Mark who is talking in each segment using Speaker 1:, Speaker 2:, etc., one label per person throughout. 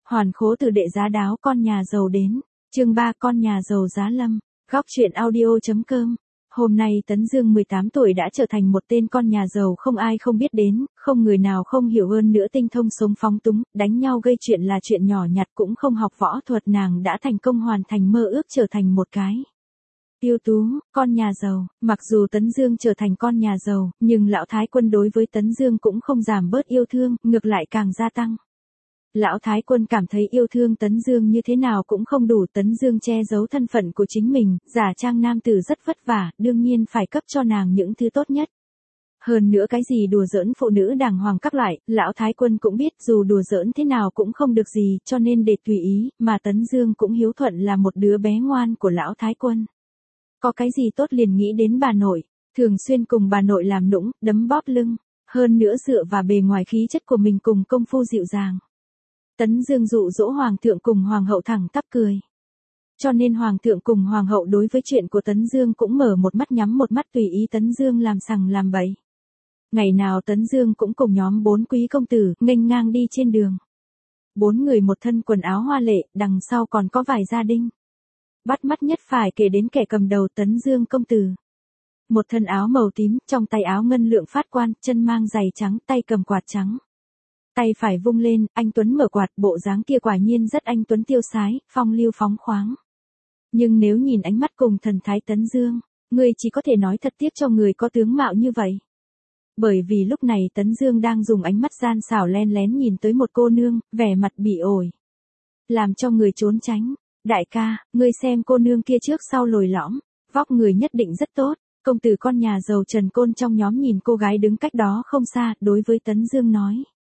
Speaker 1: Hoàn khố từ đệ giá đáo con nhà giàu đến. Chương 3 con nhà giàu giá lâm. Góc truyện audio.com. Hôm nay Tấn Dương 18 tuổi đã trở thành một tên con nhà giàu không ai không biết đến, không người nào không hiểu hơn nữa, tinh thông sống phóng túng, đánh nhau gây chuyện là chuyện nhỏ nhặt, cũng không học võ thuật, nàng đã thành công hoàn thành mơ ước trở thành một cái ưu tú, con nhà giàu. Mặc dù Tấn Dương trở thành con nhà giàu, nhưng lão Thái Quân đối với Tấn Dương cũng không giảm bớt yêu thương, ngược lại càng gia tăng. Lão Thái Quân cảm thấy yêu thương Tấn Dương như thế nào cũng không đủ, Tấn Dương che giấu thân phận của chính mình, giả trang nam tử rất vất vả, đương nhiên phải cấp cho nàng những thứ tốt nhất. Hơn nữa cái gì đùa giỡn phụ nữ đàng hoàng các loại, Lão Thái Quân cũng biết dù đùa giỡn thế nào cũng không được gì, cho nên để tùy ý, mà Tấn Dương cũng hiếu thuận là một đứa bé ngoan của Lão Thái Quân. Có cái gì tốt liền nghĩ đến bà nội, thường xuyên cùng bà nội làm nũng, đấm bóp lưng, hơn nữa dựa vào bề ngoài khí chất của mình cùng công phu dịu dàng. Tấn Dương dụ dỗ hoàng thượng cùng hoàng hậu thẳng tắp cười. Cho nên hoàng thượng cùng hoàng hậu đối với chuyện của Tấn Dương cũng mở một mắt nhắm một mắt, tùy ý Tấn Dương làm sằng làm bậy. Ngày nào Tấn Dương cũng cùng nhóm 4 quý công tử nghênh ngang đi trên đường. 4 người một thân quần áo hoa lệ, đằng sau còn có vài gia đình. Bắt mắt nhất phải kể đến kẻ cầm đầu Tấn Dương công tử. Một thân áo màu tím, trong tay áo ngân lượng phát quan, chân mang giày trắng, tay cầm quạt trắng. Tay phải vung lên, anh tuấn mở quạt, bộ dáng kia quả nhiên rất anh tuấn tiêu sái, phong lưu phóng khoáng. Nhưng nếu nhìn ánh mắt cùng thần thái Tấn Dương, người chỉ có thể nói thật tiếc cho người có tướng mạo như vậy. Bởi vì lúc này Tấn Dương đang dùng ánh mắt gian xảo len lén nhìn tới một cô nương, vẻ mặt bị ổi, làm cho người trốn tránh. Đại ca, ngươi xem cô nương kia trước sau lồi lõm, vóc người nhất định rất tốt. Công tử con nhà giàu Trần Côn trong nhóm nhìn cô gái đứng cách đó không xa, đối với Tấn Dương nói.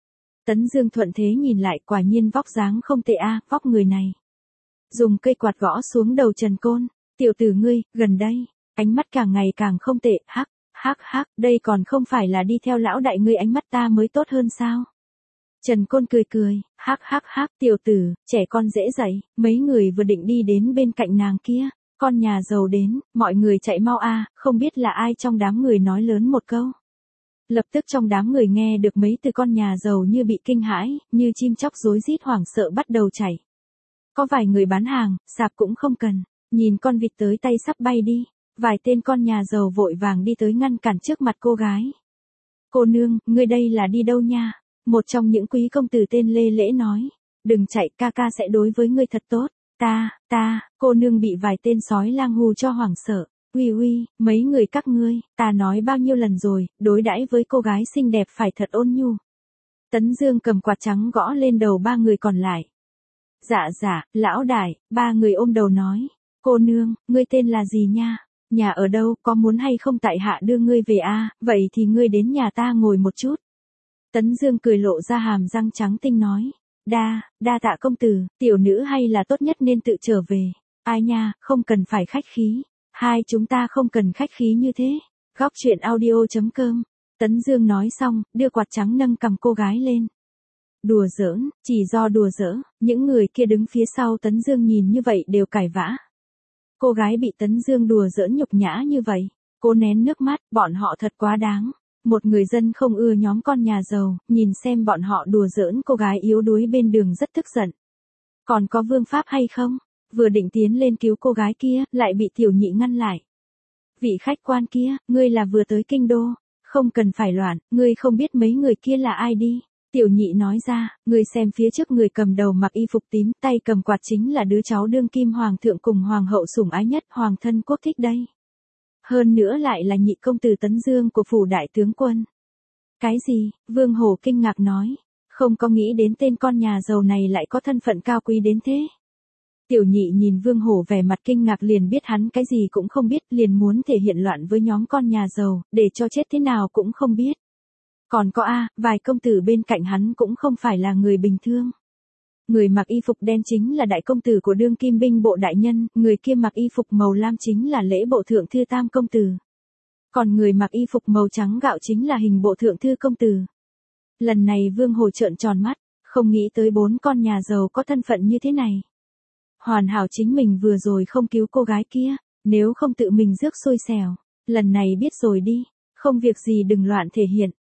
Speaker 1: Tấn Dương thuận thế nhìn lại, quả nhiên vóc dáng không tệ a, vóc người này. Dùng cây quạt gõ xuống đầu Trần Côn, tiểu tử ngươi, gần đây, ánh mắt càng ngày càng không tệ, hắc, đây còn không phải là đi theo lão đại ngươi ánh mắt ta mới tốt hơn sao? Trần Côn cười, hắc, tiểu tử, trẻ con dễ dạy, mấy người vừa định đi đến bên cạnh nàng kia, con nhà giàu đến, mọi người chạy mau a, không biết là ai trong đám người nói lớn một câu. Lập tức trong đám người nghe được mấy từ con nhà giàu như bị kinh hãi, như chim chóc rối rít hoảng sợ bắt đầu chạy. Có vài người bán hàng, sạp cũng không cần, nhìn con vịt tới tay sắp bay đi, vài tên con nhà giàu vội vàng đi tới ngăn cản trước mặt cô gái. Cô nương, ngươi đây là đi đâu nha? Một trong những quý công tử tên Lê Lễ nói, đừng chạy, ca ca sẽ đối với ngươi thật tốt. Cô nương bị vài tên sói lang hù cho hoảng sợ. Uy, mấy người các ngươi, ta nói bao nhiêu lần rồi, đối đãi với cô gái xinh đẹp phải thật ôn nhu. Tấn Dương cầm quạt trắng gõ lên đầu 3 người còn lại. Dạ, lão đại, 3 người ôm đầu nói. Cô nương, ngươi tên là gì nha? Nhà ở đâu, có muốn hay không tại hạ đưa ngươi về a? Vậy thì ngươi đến nhà ta ngồi một chút. Tấn Dương cười lộ ra hàm răng trắng tinh nói. Đa tạ công tử, tiểu nữ hay là tốt nhất nên tự trở về. Ai nha, không cần phải khách khí. Hai chúng ta không cần khách khí như thế. Góc truyện audio.com. Tấn Dương nói xong, đưa quạt trắng nâng cầm cô gái lên. Đùa giỡn, chỉ do đùa giỡn, những người kia đứng phía sau Tấn Dương nhìn như vậy đều cãi vã. Cô gái bị Tấn Dương đùa giỡn nhục nhã như vậy, cô nén nước mắt, bọn họ thật quá đáng. Một người dân không ưa nhóm con nhà giàu, nhìn xem bọn họ đùa giỡn cô gái yếu đuối bên đường rất tức giận. Còn có vương pháp hay không? Vừa định tiến lên cứu cô gái kia, lại bị tiểu nhị ngăn lại. Vị khách quan kia, ngươi là vừa tới kinh đô, không cần phải loạn, ngươi không biết mấy người kia là ai đi. Tiểu nhị nói ra, ngươi xem phía trước người cầm đầu mặc y phục tím, tay cầm quạt chính là đứa cháu đương kim hoàng thượng cùng hoàng hậu sủng ái nhất hoàng thân quốc thích đây. Hơn nữa lại là nhị công tử Tấn Dương của phủ đại tướng quân. Cái gì? Vương Hổ kinh ngạc nói, không có nghĩ đến tên con nhà giàu này lại có thân phận cao quý đến thế. Tiểu nhị nhìn Vương Hổ vẻ mặt kinh ngạc liền biết hắn cái gì cũng không biết, liền muốn thể hiện loạn với nhóm con nhà giàu, để cho chết thế nào cũng không biết. Còn có vài công tử bên cạnh hắn cũng không phải là người bình thường. Người mặc y phục đen chính là đại công tử của đương kim binh bộ đại nhân, người kia mặc y phục màu lam chính là lễ bộ thượng thư tam công tử. Còn người mặc y phục màu trắng gạo chính là hình bộ thượng thư công tử. Lần này Vương Hổ trợn tròn mắt, không nghĩ tới 4 con nhà giàu có thân phận như thế này. Hoàn hảo chính mình vừa rồi không cứu cô gái kia, nếu không tự mình rước xui xẻo. Lần này biết rồi đi, không việc gì đừng loạn thể hiện.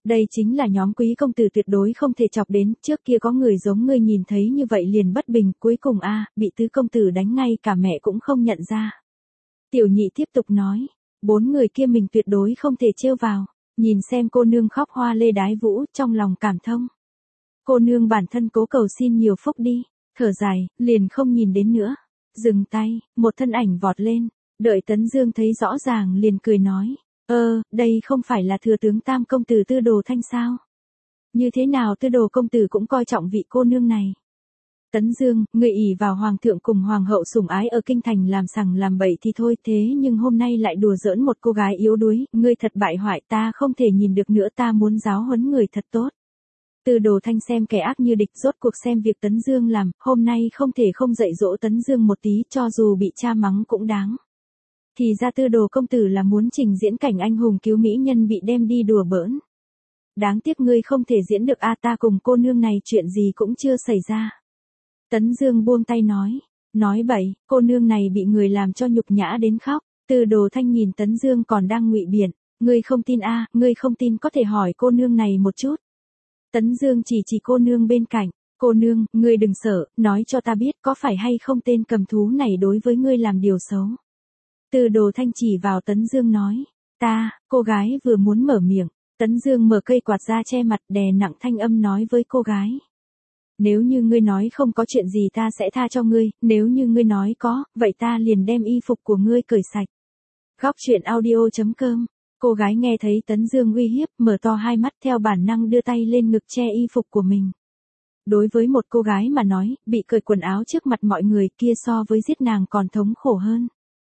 Speaker 1: Đây chính là nhóm quý công tử tuyệt đối không thể chọc đến, trước kia có người giống ngươi nhìn thấy như vậy liền bất bình, cuối cùng bị tứ công tử đánh ngay cả mẹ cũng không nhận ra. Tiểu nhị tiếp tục nói, 4 người kia mình tuyệt đối không thể trêu vào, nhìn xem cô nương khóc hoa lê đái vũ, trong lòng cảm thông. Cô nương bản thân cố cầu xin nhiều phúc đi, thở dài, liền không nhìn đến nữa. Dừng tay, một thân ảnh vọt lên, đợi Tấn Dương thấy rõ ràng liền cười nói, đây không phải là thừa tướng Tam công tử Tư Đồ Thanh sao? Như thế nào Tư Đồ công tử cũng coi trọng vị cô nương này. Tấn Dương, người ỷ vào hoàng thượng cùng hoàng hậu sủng ái ở kinh thành làm sằng làm bậy thì thôi, thế nhưng hôm nay lại đùa giỡn một cô gái yếu đuối, ngươi thật bại hoại, ta không thể nhìn được nữa, ta muốn giáo huấn người thật tốt. Tư Đồ Thanh xem kẻ ác như địch, rốt cuộc xem việc Tấn Dương làm, hôm nay không thể không dạy dỗ Tấn Dương một tí, cho dù bị cha mắng cũng đáng. Thì ra Tư Đồ công tử là muốn trình diễn cảnh anh hùng cứu mỹ nhân bị đem đi đùa bỡn. Đáng tiếc ngươi không thể diễn được, ta cùng cô nương này chuyện gì cũng chưa xảy ra. Tấn Dương buông tay nói bậy, cô nương này bị người làm cho nhục nhã đến khóc. Tư Đồ Thanh nhìn Tấn Dương còn đang ngụy biện, ngươi không tin ngươi không tin có thể hỏi cô nương này một chút. Tấn Dương chỉ cô nương bên cạnh, cô nương, ngươi đừng sợ, nói cho ta biết có phải hay không tên cầm thú này đối với ngươi làm điều xấu. Tư Đồ Thanh chỉ vào Tấn Dương nói, cô gái vừa muốn mở miệng, Tấn Dương mở cây quạt ra che mặt, đè nặng thanh âm nói với cô gái. Nếu như ngươi nói không có chuyện gì ta sẽ tha cho ngươi, nếu như ngươi nói có, vậy ta liền đem y phục của ngươi cởi sạch. Góc truyện audio.com. Cô gái nghe thấy Tấn Dương uy hiếp, mở to hai mắt theo bản năng đưa tay lên ngực che y phục của mình. Đối với một cô gái mà nói, bị cởi quần áo trước mặt mọi người kia so với giết nàng còn thống khổ hơn.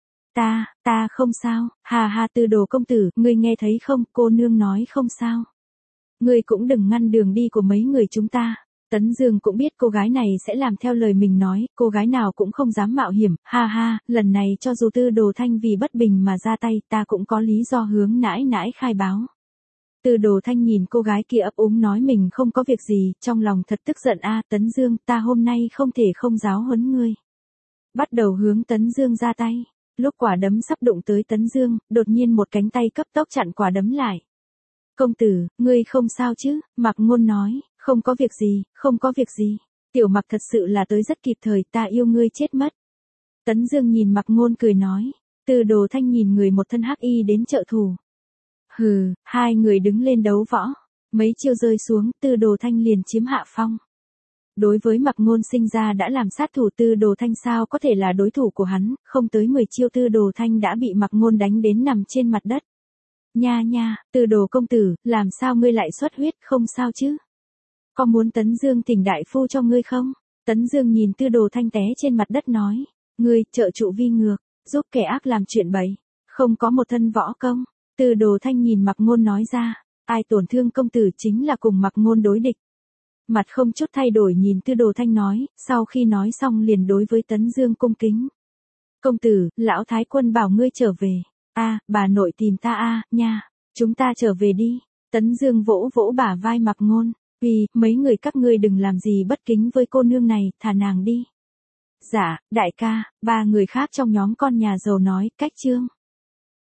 Speaker 1: Ta không sao, ha Tư Đồ công tử, ngươi nghe thấy không, cô nương nói không sao. Ngươi cũng đừng ngăn đường đi của mấy người chúng ta. Tấn Dương cũng biết cô gái này sẽ làm theo lời mình nói, cô gái nào cũng không dám mạo hiểm, lần này cho dù Tư Đồ Thanh vì bất bình mà ra tay, ta cũng có lý do hướng nãi nãi khai báo. Tư Đồ Thanh nhìn cô gái kia ấp úng nói mình không có việc gì, trong lòng thật tức giận, Tấn Dương, ta hôm nay không thể không giáo huấn ngươi. Bắt đầu hướng Tấn Dương ra tay, lúc quả đấm sắp đụng tới Tấn Dương, đột nhiên một cánh tay cấp tốc chặn quả đấm lại. Công tử, ngươi không sao chứ, Mạc Ngôn nói, không có việc gì, không có việc gì. Tiểu Mặc thật sự là tới rất kịp thời, ta yêu ngươi chết mất. Tấn Dương nhìn Mạc Ngôn cười nói, Tư Đồ Thanh nhìn người một thân hắc y đến trợ thủ. Hừ, hai người đứng lên đấu võ, mấy chiêu rơi xuống, Tư Đồ Thanh liền chiếm hạ phong. Đối với Mạc Ngôn sinh ra đã làm sát thủ, Tư Đồ Thanh sao có thể là đối thủ của hắn, không tới 10 chiêu Tư Đồ Thanh đã bị Mạc Ngôn đánh đến nằm trên mặt đất. Nha, Tư Đồ công tử, làm sao ngươi lại xuất huyết, không sao chứ? Có muốn Tấn Dương thỉnh đại phu cho ngươi không? Tấn Dương nhìn Tư Đồ Thanh té trên mặt đất nói, ngươi, trợ trụ vi ngược, giúp kẻ ác làm chuyện bậy, không có một thân võ công. Tư Đồ Thanh nhìn Mạc Ngôn nói ra, ai tổn thương công tử chính là cùng Mạc Ngôn đối địch. Mặt không chút thay đổi nhìn Tư Đồ Thanh nói, sau khi nói xong liền đối với Tấn Dương cung kính. Công tử, lão thái quân bảo ngươi trở về. Bà nội tìm ta nha, chúng ta trở về đi. Tấn Dương vỗ vỗ bả vai Mạc Ngôn, mấy người các ngươi đừng làm gì bất kính với cô nương này, thả nàng đi. Dạ, đại ca, 3 người khác trong nhóm con nhà giàu nói, cách chương.